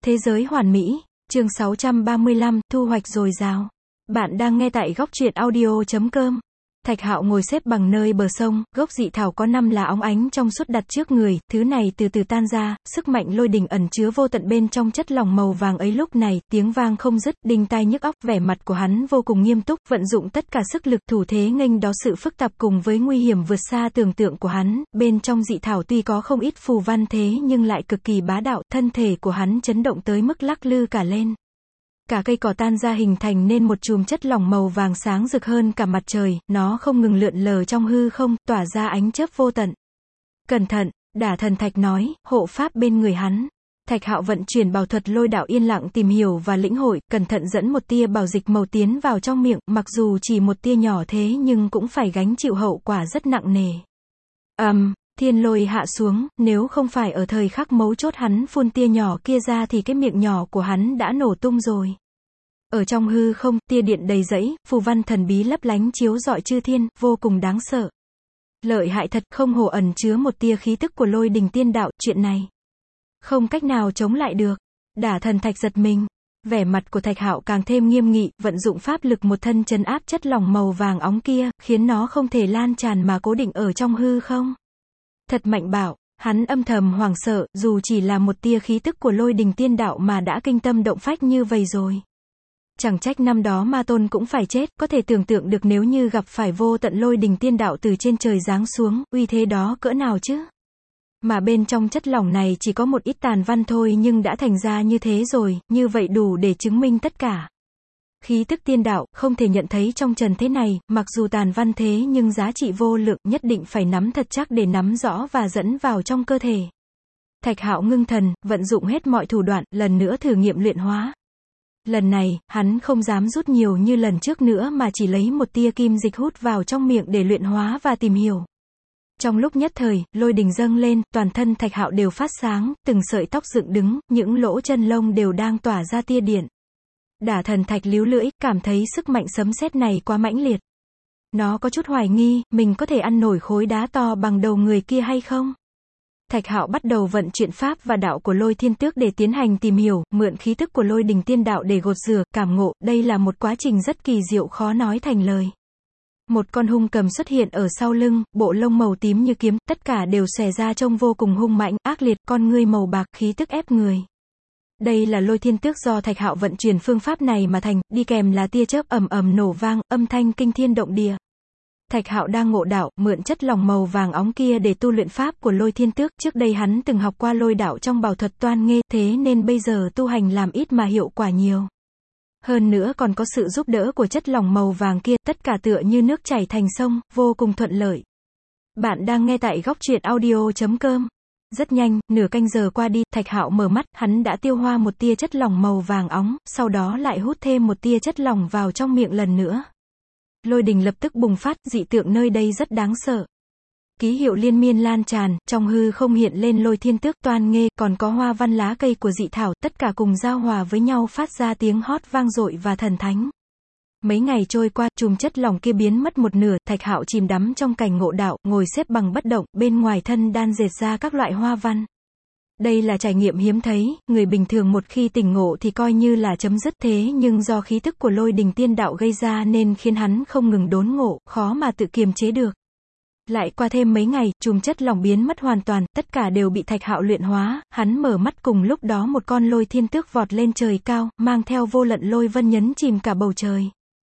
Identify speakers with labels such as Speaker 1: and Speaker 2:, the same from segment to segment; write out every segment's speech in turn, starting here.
Speaker 1: Thế giới hoàn mỹ, chương 635, thu hoạch dồi dào. Bạn đang nghe tại góc truyện audio.com. Thạch Hạo ngồi xếp bằng nơi bờ sông, gốc dị thảo có 5 lá óng ánh trong suốt đặt trước người, thứ này từ từ tan ra, sức mạnh lôi đình ẩn chứa vô tận bên trong chất lỏng màu vàng ấy lúc này, tiếng vang không dứt, đinh tai nhức óc, vẻ mặt của hắn vô cùng nghiêm túc, vận dụng tất cả sức lực thủ thế nghênh đó sự phức tạp cùng với nguy hiểm vượt xa tưởng tượng của hắn, bên trong dị thảo tuy có không ít phù văn thế nhưng lại cực kỳ bá đạo, thân thể của hắn chấn động tới mức lắc lư cả lên. Cả cây cỏ tan ra hình thành nên một chùm chất lỏng màu vàng sáng rực hơn cả mặt trời, nó không ngừng lượn lờ trong hư không, tỏa ra ánh chớp vô tận. Cẩn thận, Đả Thần Thạch nói, hộ pháp bên người hắn. Thạch Hạo vận chuyển bảo thuật lôi đạo yên lặng tìm hiểu và lĩnh hội, cẩn thận dẫn một tia bảo dịch màu tiến vào trong miệng, mặc dù chỉ một tia nhỏ thế nhưng cũng phải gánh chịu hậu quả rất nặng nề. Thiên lôi hạ xuống, nếu không phải ở thời khắc mấu chốt hắn phun tia nhỏ kia ra thì cái miệng nhỏ của hắn đã nổ tung rồi. Ở trong hư không, tia điện đầy rẫy, phù văn thần bí lấp lánh chiếu rọi chư thiên, vô cùng đáng sợ. Lợi hại thật, không hổ ẩn chứa một tia khí tức của lôi đình tiên đạo, chuyện này không cách nào chống lại được. Đả Thần Thạch giật mình. Vẻ mặt của Thạch Hạo càng thêm nghiêm nghị, vận dụng pháp lực một thân trấn áp chất lỏng màu vàng óng kia, khiến nó không thể lan tràn mà cố định ở trong hư không. Thật mạnh bạo, hắn âm thầm hoảng sợ, dù chỉ là một tia khí tức của lôi đình tiên đạo mà đã kinh tâm động phách như vậy rồi. Chẳng trách năm đó Ma Tôn cũng phải chết, có thể tưởng tượng được nếu như gặp phải vô tận lôi đình tiên đạo từ trên trời giáng xuống, uy thế đó cỡ nào chứ. Mà bên trong chất lỏng này chỉ có một ít tàn văn thôi nhưng đã thành ra như thế rồi, như vậy đủ để chứng minh tất cả. Khí tức tiên đạo, không thể nhận thấy trong trần thế này, mặc dù tàn văn thế nhưng giá trị vô lượng, nhất định phải nắm thật chắc để nắm rõ và dẫn vào trong cơ thể. Thạch Hạo ngưng thần, vận dụng hết mọi thủ đoạn, lần nữa thử nghiệm luyện hóa. Lần này, hắn không dám rút nhiều như lần trước nữa mà chỉ lấy một tia kim dịch hút vào trong miệng để luyện hóa và tìm hiểu. Trong lúc nhất thời, lôi đình dâng lên, toàn thân Thạch Hạo đều phát sáng, từng sợi tóc dựng đứng, những lỗ chân lông đều đang tỏa ra tia điện. Đả Thần Thạch líu lưỡi, cảm thấy sức mạnh sấm sét này quá mãnh liệt. Nó có chút hoài nghi, mình có thể ăn nổi khối đá to bằng đầu người kia hay không? Thạch Hạo bắt đầu vận chuyển pháp và đạo của lôi thiên tước để tiến hành tìm hiểu, mượn khí tức của lôi đình tiên đạo để gột rửa, cảm ngộ, đây là một quá trình rất kỳ diệu khó nói thành lời. Một con hung cầm xuất hiện ở sau lưng, bộ lông màu tím như kiếm, tất cả đều xòe ra trông vô cùng hung mãnh, ác liệt, con ngươi màu bạc, khí tức ép người. Đây là lôi thiên tước do Thạch Hạo vận chuyển phương pháp này mà thành, đi kèm là tia chớp ầm ầm nổ vang, âm thanh kinh thiên động địa. Thạch Hạo đang ngộ đạo, mượn chất lỏng màu vàng óng kia để tu luyện pháp của lôi thiên tước, trước đây hắn từng học qua lôi đạo trong bảo thuật toan nghê, thế nên bây giờ tu hành làm ít mà hiệu quả nhiều. Hơn nữa còn có sự giúp đỡ của chất lỏng màu vàng kia, tất cả tựa như nước chảy thành sông, vô cùng thuận lợi. Bạn đang nghe tại góc truyện audio.com. Rất nhanh, nửa canh giờ qua đi, Thạch Hạo mở mắt, hắn đã tiêu hóa một tia chất lỏng màu vàng óng, sau đó lại hút thêm một tia chất lỏng vào trong miệng lần nữa. Lôi đình lập tức bùng phát, dị tượng nơi đây rất đáng sợ. Ký hiệu liên miên lan tràn, trong hư không hiện lên lôi thiên tước, toan nghê, còn có hoa văn lá cây của dị thảo, tất cả cùng giao hòa với nhau phát ra tiếng hót vang dội và thần thánh. Mấy ngày trôi qua, chùm chất lỏng kia biến mất một nửa, Thạch Hạo chìm đắm trong cảnh ngộ đạo, ngồi xếp bằng bất động, bên ngoài thân đan dệt ra các loại hoa văn. Đây là trải nghiệm hiếm thấy, người bình thường một khi tỉnh ngộ thì coi như là chấm dứt, thế nhưng do khí tức của lôi đình tiên đạo gây ra nên khiến hắn không ngừng đốn ngộ, khó mà tự kiềm chế được. Lại qua thêm mấy ngày, chùm chất lỏng biến mất hoàn toàn, tất cả đều bị Thạch Hạo luyện hóa, hắn mở mắt cùng lúc đó một con lôi thiên tước vọt lên trời cao, mang theo vô tận lôi vân nhấn chìm cả bầu trời.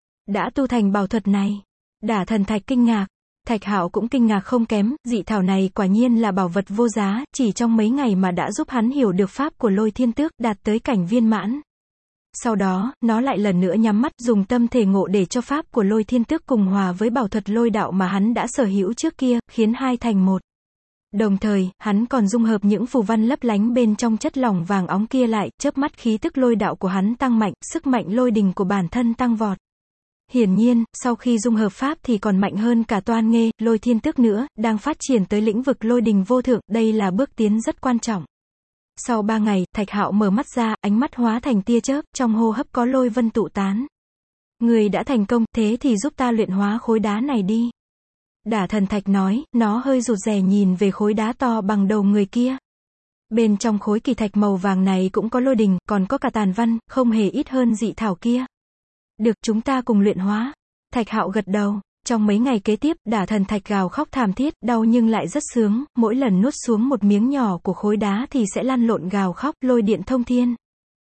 Speaker 1: Đã tu thành bảo thuật này. Đả Thần Thạch kinh ngạc. Thạch Hạo cũng kinh ngạc không kém, dị thảo này quả nhiên là bảo vật vô giá, chỉ trong mấy ngày mà đã giúp hắn hiểu được pháp của lôi thiên tước, đạt tới cảnh viên mãn. Sau đó, nó lại lần nữa nhắm mắt, dùng tâm thể ngộ để cho pháp của lôi thiên tước cùng hòa với bảo thuật lôi đạo mà hắn đã sở hữu trước kia, khiến hai thành một. Đồng thời, hắn còn dung hợp những phù văn lấp lánh bên trong chất lỏng vàng óng kia lại, chớp mắt khí tức lôi đạo của hắn tăng mạnh, sức mạnh lôi đình của bản thân tăng vọt. Hiển nhiên, sau khi dung hợp pháp thì còn mạnh hơn cả toan nghê, lôi thiên tước nữa, đang phát triển tới lĩnh vực lôi đình vô thượng, đây là bước tiến rất quan trọng. Sau 3 ngày, Thạch Hạo mở mắt ra, ánh mắt hóa thành tia chớp, trong hô hấp có lôi vân tụ tán. Người đã thành công, thế thì giúp ta luyện hóa khối đá này đi. Đả Thần Thạch nói, nó hơi rụt rè nhìn về khối đá to bằng đầu người kia. Bên trong khối kỳ thạch màu vàng này cũng có lôi đình, còn có cả tàn văn, không hề ít hơn dị thảo kia. Được, chúng ta cùng luyện hóa. Thạch Hạo gật đầu. Trong mấy ngày kế tiếp, Đả Thần Thạch gào khóc thảm thiết, đau nhưng lại rất sướng, mỗi lần nuốt xuống một miếng nhỏ của khối đá thì sẽ lăn lộn gào khóc, lôi điện thông thiên.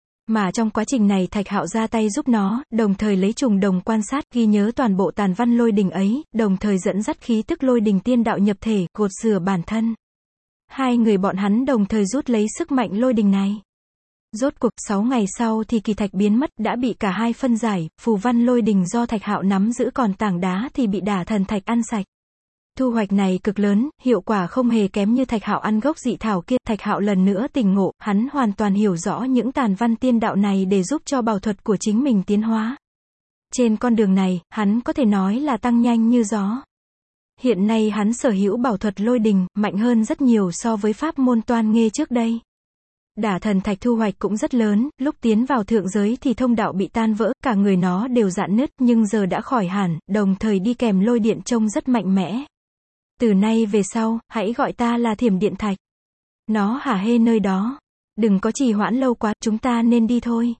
Speaker 1: Mà trong quá trình này Thạch Hạo ra tay giúp nó, đồng thời lấy trùng đồng quan sát, ghi nhớ toàn bộ tàn văn lôi đình ấy, đồng thời dẫn dắt khí tức lôi đình tiên đạo nhập thể, gột rửa bản thân. Hai người bọn hắn đồng thời rút lấy sức mạnh lôi đình này. Rốt cuộc, 6 ngày sau thì kỳ thạch biến mất, đã bị cả hai phân giải, phù văn lôi đình do Thạch Hạo nắm giữ, còn tảng đá thì bị Đả Thần Thạch ăn sạch. Thu hoạch này cực lớn, hiệu quả không hề kém như Thạch Hạo ăn gốc dị thảo kia. Thạch Hạo lần nữa tỉnh ngộ, hắn hoàn toàn hiểu rõ những tàn văn tiên đạo này để giúp cho bảo thuật của chính mình tiến hóa. Trên con đường này, hắn có thể nói là tăng nhanh như gió. Hiện nay hắn sở hữu bảo thuật lôi đình, mạnh hơn rất nhiều so với pháp môn toan nghê trước đây. Đả Thần Thạch thu hoạch cũng rất lớn, lúc tiến vào thượng giới thì thông đạo bị tan vỡ, cả người nó đều rạn nứt, nhưng giờ đã khỏi hẳn, đồng thời đi kèm lôi điện trông rất mạnh mẽ. Từ nay về sau, hãy gọi ta là Thiểm Điện Thạch. Nó hả hê nơi đó. Đừng có trì hoãn lâu quá, chúng ta nên đi thôi.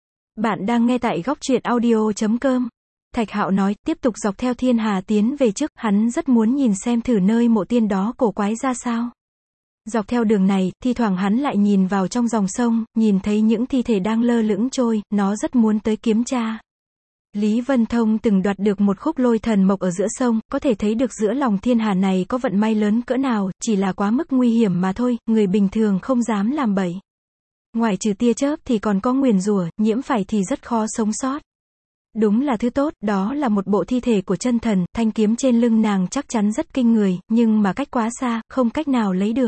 Speaker 1: Bạn đang nghe tại góc truyện audio.com. Thạch Hạo nói, tiếp tục dọc theo thiên hà tiến về trước, hắn rất muốn nhìn xem thử nơi mộ tiên đó cổ quái ra sao. Dọc theo đường này, thi thoảng hắn lại nhìn vào trong dòng sông, nhìn thấy những thi thể đang lơ lửng trôi, nó rất muốn tới kiểm tra. Lý Vân Thông từng đoạt được một khúc lôi thần mộc ở giữa sông, có thể thấy được giữa lòng thiên hà này có vận may lớn cỡ nào, chỉ là quá mức nguy hiểm mà thôi, người bình thường không dám làm bậy. Ngoài trừ tia chớp thì còn có nguyền rủa, nhiễm phải thì rất khó sống sót. Đúng là thứ tốt, đó là một bộ thi thể của chân thần, thanh kiếm trên lưng nàng chắc chắn rất kinh người, nhưng mà cách quá xa, không cách nào lấy được.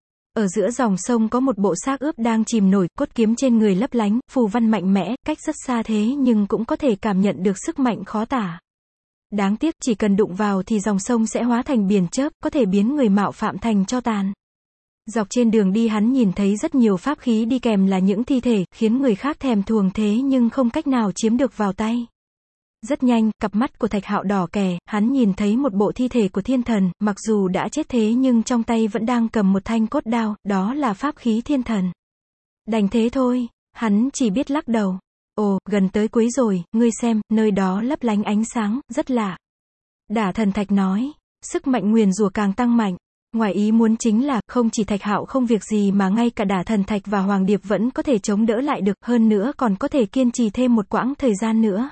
Speaker 1: Ở giữa dòng sông có một bộ xác ướp đang chìm nổi, cốt kiếm trên người lấp lánh, phù văn mạnh mẽ, cách rất xa thế nhưng cũng có thể cảm nhận được sức mạnh khó tả. Đáng tiếc, chỉ cần đụng vào thì dòng sông sẽ hóa thành biển chớp, có thể biến người mạo phạm thành tro tàn. Dọc trên đường đi hắn nhìn thấy rất nhiều pháp khí đi kèm là những thi thể, khiến người khác thèm thuồng thế nhưng không cách nào chiếm được vào tay. Rất nhanh, cặp mắt của Thạch Hạo đỏ kè, hắn nhìn thấy một bộ thi thể của thiên thần, mặc dù đã chết thế nhưng trong tay vẫn đang cầm một thanh cốt đao, đó là pháp khí thiên thần. Đành thế thôi, hắn chỉ biết lắc đầu. Ồ, gần tới cuối rồi, ngươi xem, nơi đó lấp lánh ánh sáng, rất lạ. Đả Thần Thạch nói, sức mạnh nguyền rủa càng tăng mạnh. Ngoài ý muốn chính là, không chỉ Thạch Hạo không việc gì mà ngay cả Đả Thần Thạch và Hoàng Điệp vẫn có thể chống đỡ lại được, hơn nữa còn có thể kiên trì thêm một quãng thời gian nữa.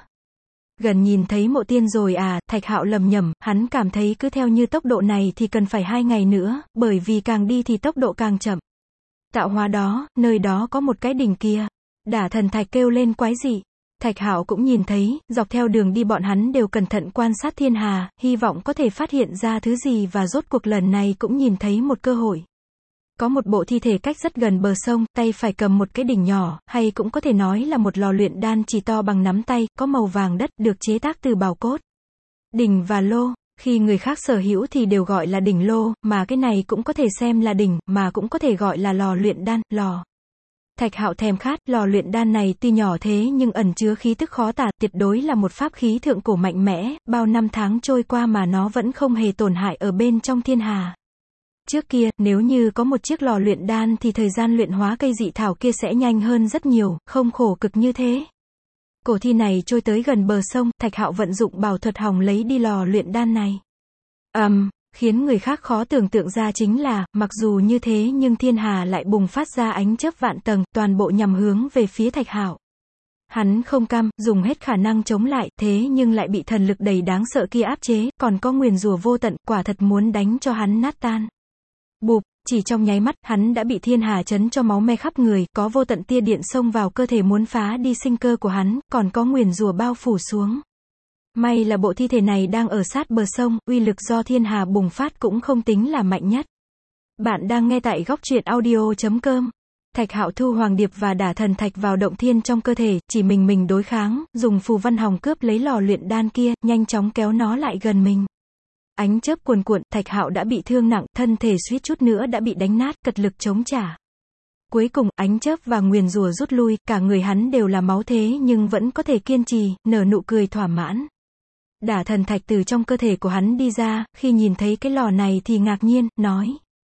Speaker 1: Gần nhìn thấy mộ tiên rồi à, Thạch Hạo lầm nhầm, hắn cảm thấy cứ theo như tốc độ này thì cần phải 2 ngày nữa, bởi vì càng đi thì tốc độ càng chậm. Tạo hóa đó, nơi đó có một cái đỉnh kia. Đả Thần Thạch kêu lên quái dị. Thạch Hạo cũng nhìn thấy, dọc theo đường đi bọn hắn đều cẩn thận quan sát thiên hà, hy vọng có thể phát hiện ra thứ gì và rốt cuộc lần này cũng nhìn thấy một cơ hội. Có một bộ thi thể cách rất gần bờ sông, tay phải cầm một cái đỉnh nhỏ, hay cũng có thể nói là một lò luyện đan chỉ to bằng nắm tay, có màu vàng đất, được chế tác từ bào cốt. Đỉnh và lô, khi người khác sở hữu thì đều gọi là đỉnh lô, mà cái này cũng có thể xem là đỉnh, mà cũng có thể gọi là lò luyện đan, lò. Thạch Hạo thèm khát, lò luyện đan này tuy nhỏ thế nhưng ẩn chứa khí tức khó tả, tuyệt đối là một pháp khí thượng cổ mạnh mẽ, bao năm tháng trôi qua mà nó vẫn không hề tổn hại ở bên trong thiên hà. Trước kia, nếu như có một chiếc lò luyện đan thì thời gian luyện hóa cây dị thảo kia sẽ nhanh hơn rất nhiều, không khổ cực như thế. Cổ thi này trôi tới gần bờ sông, Thạch Hạo vận dụng bảo thuật hòng lấy đi lò luyện đan này. Khiến người khác khó tưởng tượng ra chính là, mặc dù như thế nhưng thiên hà lại bùng phát ra ánh chớp vạn tầng, toàn bộ nhằm hướng về phía Thạch Hạo. Hắn không cam, dùng hết khả năng chống lại, thế nhưng lại bị thần lực đầy đáng sợ kia áp chế, còn có nguyền rủa vô tận, quả thật muốn đánh cho hắn nát tan. Bụp, chỉ trong nháy mắt, hắn đã bị thiên hà chấn cho máu me khắp người, có vô tận tia điện xông vào cơ thể muốn phá đi sinh cơ của hắn, còn có nguyền rủa bao phủ xuống. May là bộ thi thể này đang ở sát bờ sông, uy lực do thiên hà bùng phát cũng không tính là mạnh nhất. Bạn đang nghe tại góc truyện audio.com. Thạch Hạo thu Hoàng Điệp và Đả Thần Thạch vào động thiên trong cơ thể, chỉ mình đối kháng, dùng phù văn hòng cướp lấy lò luyện đan kia, nhanh chóng kéo nó lại gần mình. Ánh chớp cuồn cuộn, Thạch Hạo đã bị thương nặng, thân thể suýt chút nữa đã bị đánh nát, cật lực chống trả. Cuối cùng, ánh chớp và nguyền rủa rút lui, cả người hắn đều là máu thế nhưng vẫn có thể kiên trì, nở nụ cười thỏa mãn. Đả Thần Thạch từ trong cơ thể của hắn đi ra, khi nhìn thấy cái lò này thì ngạc nhiên, nói.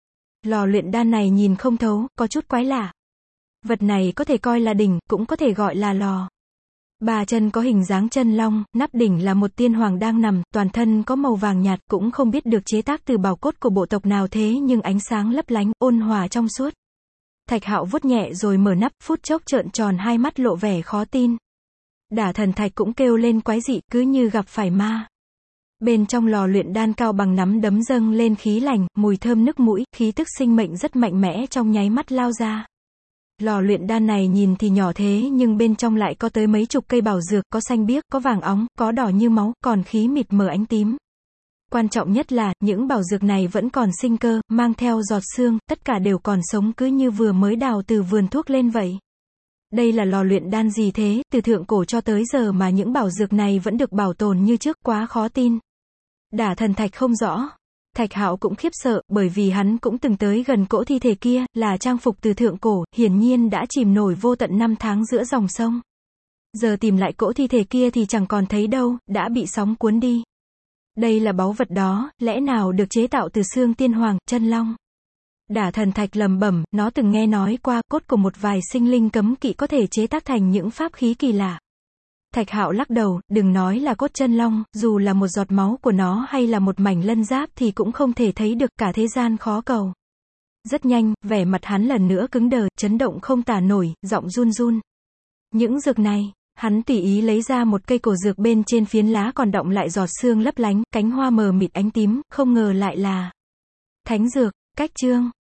Speaker 1: Lò luyện đan này nhìn không thấu, có chút quái lạ. Vật này có thể coi là đỉnh, cũng có thể gọi là lò. Ba chân có hình dáng chân long, nắp đỉnh là một tiên hoàng đang nằm, toàn thân có màu vàng nhạt, cũng không biết được chế tác từ bảo cốt của bộ tộc nào thế nhưng ánh sáng lấp lánh, ôn hòa trong suốt. Thạch Hạo vuốt nhẹ rồi mở nắp, phút chốc trợn tròn hai mắt lộ vẻ khó tin. Đả Thần Thạch cũng kêu lên quái dị, cứ như gặp phải ma. Bên trong lò luyện đan cao bằng nắm đấm dâng lên khí lành, mùi thơm nức mũi, khí tức sinh mệnh rất mạnh mẽ trong nháy mắt lao ra. Lò luyện đan này nhìn thì nhỏ thế nhưng bên trong lại có tới mấy chục cây bảo dược, có xanh biếc, có vàng óng, có đỏ như máu, còn khí mịt mờ ánh tím. Quan trọng nhất là, những bảo dược này vẫn còn sinh cơ, mang theo giọt xương, tất cả đều còn sống cứ như vừa mới đào từ vườn thuốc lên vậy. Đây là lò luyện đan gì thế, từ thượng cổ cho tới giờ mà những bảo dược này vẫn được bảo tồn như trước, quá khó tin. Đả Thần Thạch không rõ. Thạch Hạo cũng khiếp sợ, bởi vì hắn cũng từng tới gần cỗ thi thể kia, là trang phục từ thượng cổ, hiển nhiên đã chìm nổi vô tận năm tháng giữa dòng sông. Giờ tìm lại cỗ thi thể kia thì chẳng còn thấy đâu, đã bị sóng cuốn đi. Đây là báu vật đó, lẽ nào được chế tạo từ xương tiên hoàng, chân long. Đả Thần Thạch lẩm bẩm, nó từng nghe nói qua, cốt của một vài sinh linh cấm kỵ có thể chế tác thành những pháp khí kỳ lạ. Thạch Hạo lắc đầu, đừng nói là cốt chân long, dù là một giọt máu của nó hay là một mảnh lân giáp thì cũng không thể thấy được, cả thế gian khó cầu. Rất nhanh, vẻ mặt hắn lần nữa cứng đờ, chấn động không tả nổi, giọng run run. Những dược này, hắn tùy ý lấy ra một cây cổ dược bên trên phiến lá còn đọng lại giọt sương lấp lánh, cánh hoa mờ mịt ánh tím, không ngờ lại là thánh dược. Cách chương